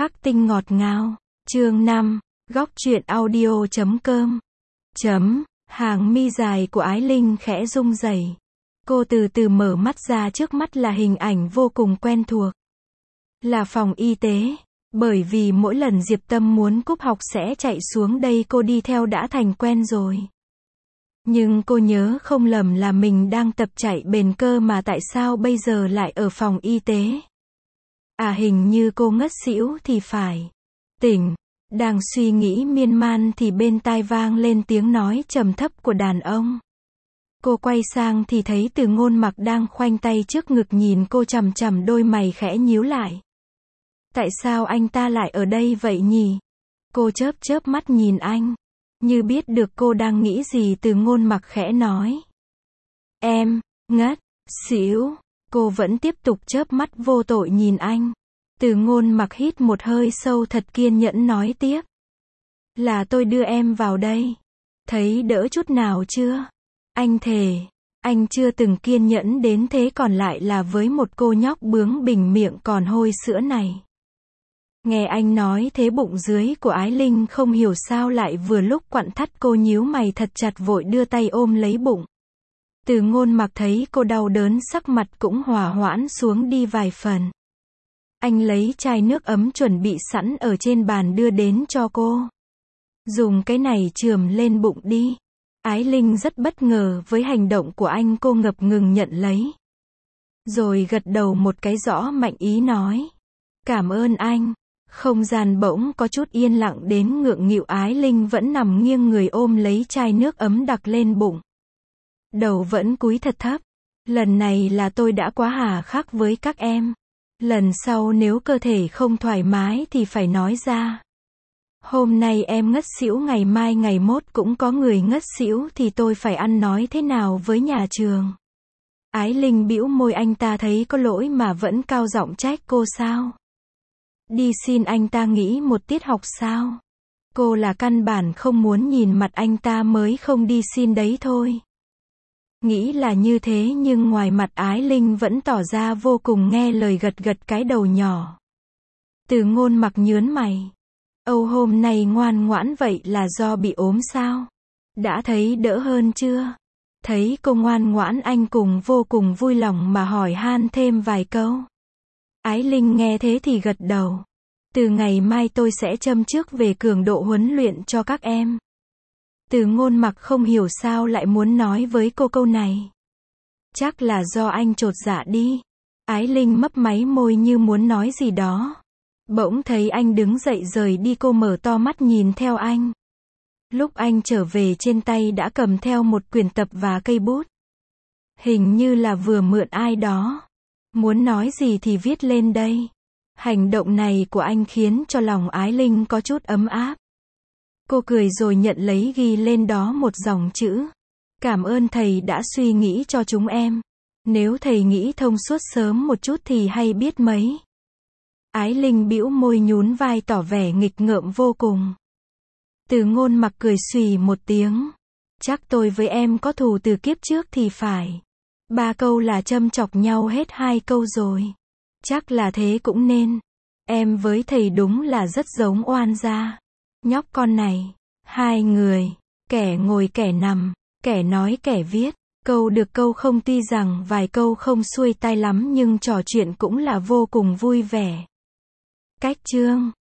Khắc tinh ngọt ngào. Chương 5. Góc truyện audio.com. Hàng mi dài của Ái Linh khẽ rung rẩy. Cô từ từ mở mắt ra, trước mắt là hình ảnh vô cùng quen thuộc. Là phòng y tế. Bởi vì mỗi lần Diệp Tâm muốn cúp học sẽ chạy xuống đây, cô đi theo đã thành quen rồi. Nhưng cô nhớ không lầm là mình đang tập chạy bền cơ mà tại sao bây giờ lại ở phòng y tế. À, hình như cô ngất xỉu thì phải. Tỉnh. Đang suy nghĩ miên man thì bên tai vang lên tiếng nói trầm thấp của đàn ông. Cô quay sang thì thấy Từ Ngôn Mặc đang khoanh tay trước ngực nhìn cô chằm chằm, đôi mày khẽ nhíu lại. Tại sao anh ta lại ở đây vậy nhỉ? Cô chớp chớp mắt nhìn anh. Như biết được cô đang nghĩ gì, Từ Ngôn Mặc khẽ nói. Em, ngất, xỉu. Cô vẫn tiếp tục chớp mắt vô tội nhìn anh. Từ Ngôn Mặc hít một hơi sâu thật kiên nhẫn nói tiếp. Là tôi đưa em vào đây. Thấy đỡ chút nào chưa? Anh thề, anh chưa từng kiên nhẫn đến thế, còn lại là với một cô nhóc bướng bỉnh miệng còn hôi sữa này. Nghe anh nói thế, bụng dưới của Ái Linh không hiểu sao lại vừa lúc quặn thắt, cô nhíu mày thật chặt vội đưa tay ôm lấy bụng. Từ Ngôn Mặc thấy cô đau đớn, sắc mặt cũng hòa hoãn xuống đi vài phần. Anh lấy chai nước ấm chuẩn bị sẵn ở trên bàn đưa đến cho cô. Dùng cái này chườm lên bụng đi. Ái Linh rất bất ngờ với hành động của anh, cô ngập ngừng nhận lấy. Rồi gật đầu một cái rõ mạnh ý nói. Cảm ơn anh. Không gian bỗng có chút yên lặng đến ngượng nghịu, Ái Linh vẫn nằm nghiêng người ôm lấy chai nước ấm đặt lên bụng. Đầu vẫn cúi thật thấp. Lần này là tôi đã quá hà khắc với các em. Lần sau nếu cơ thể không thoải mái thì phải nói ra. Hôm nay em ngất xỉu, ngày mai ngày mốt cũng có người ngất xỉu, thì tôi phải ăn nói thế nào với nhà trường? Ái Linh bĩu môi, anh ta thấy có lỗi mà vẫn cao giọng trách cô sao? Đi xin anh ta nghỉ một tiết học sao? Cô là căn bản không muốn nhìn mặt anh ta mới không đi xin đấy thôi. Nghĩ là như thế nhưng ngoài mặt Ái Linh vẫn tỏ ra vô cùng nghe lời, gật gật cái đầu nhỏ. Từ Ngôn Mặc nhớn mày. Âu, hôm nay ngoan ngoãn vậy là do bị ốm sao? Đã thấy đỡ hơn chưa? Thấy cô ngoan ngoãn, anh cùng vô cùng vui lòng mà hỏi han thêm vài câu. Ái Linh nghe thế thì gật đầu. Từ ngày mai tôi sẽ châm trước về cường độ huấn luyện cho các em. Từ Ngôn Mặc không hiểu sao lại muốn nói với cô câu này. Chắc là do anh chột dạ đi. Ái Linh mấp máy môi như muốn nói gì đó. Bỗng thấy anh đứng dậy rời đi, cô mở to mắt nhìn theo anh. Lúc anh trở về trên tay đã cầm theo một quyển tập và cây bút. Hình như là vừa mượn ai đó. Muốn nói gì thì viết lên đây. Hành động này của anh khiến cho lòng Ái Linh có chút ấm áp. Cô cười rồi nhận lấy, ghi lên đó một dòng chữ. Cảm ơn thầy đã suy nghĩ cho chúng em. Nếu thầy nghĩ thông suốt sớm một chút thì hay biết mấy. Ái Linh bĩu môi nhún vai tỏ vẻ nghịch ngợm vô cùng. Từ Ngôn Mặc cười xùy một tiếng. Chắc tôi với em có thù từ kiếp trước thì phải. 3 câu là châm chọc nhau hết 2 câu rồi. Chắc là thế cũng nên. Em với thầy đúng là rất giống oan gia. Nhóc con này. 2 người. Kẻ ngồi kẻ nằm. Kẻ nói kẻ viết. Câu được câu không, tuy rằng vài câu không xuôi tai lắm nhưng trò chuyện cũng là vô cùng vui vẻ. Cách chương.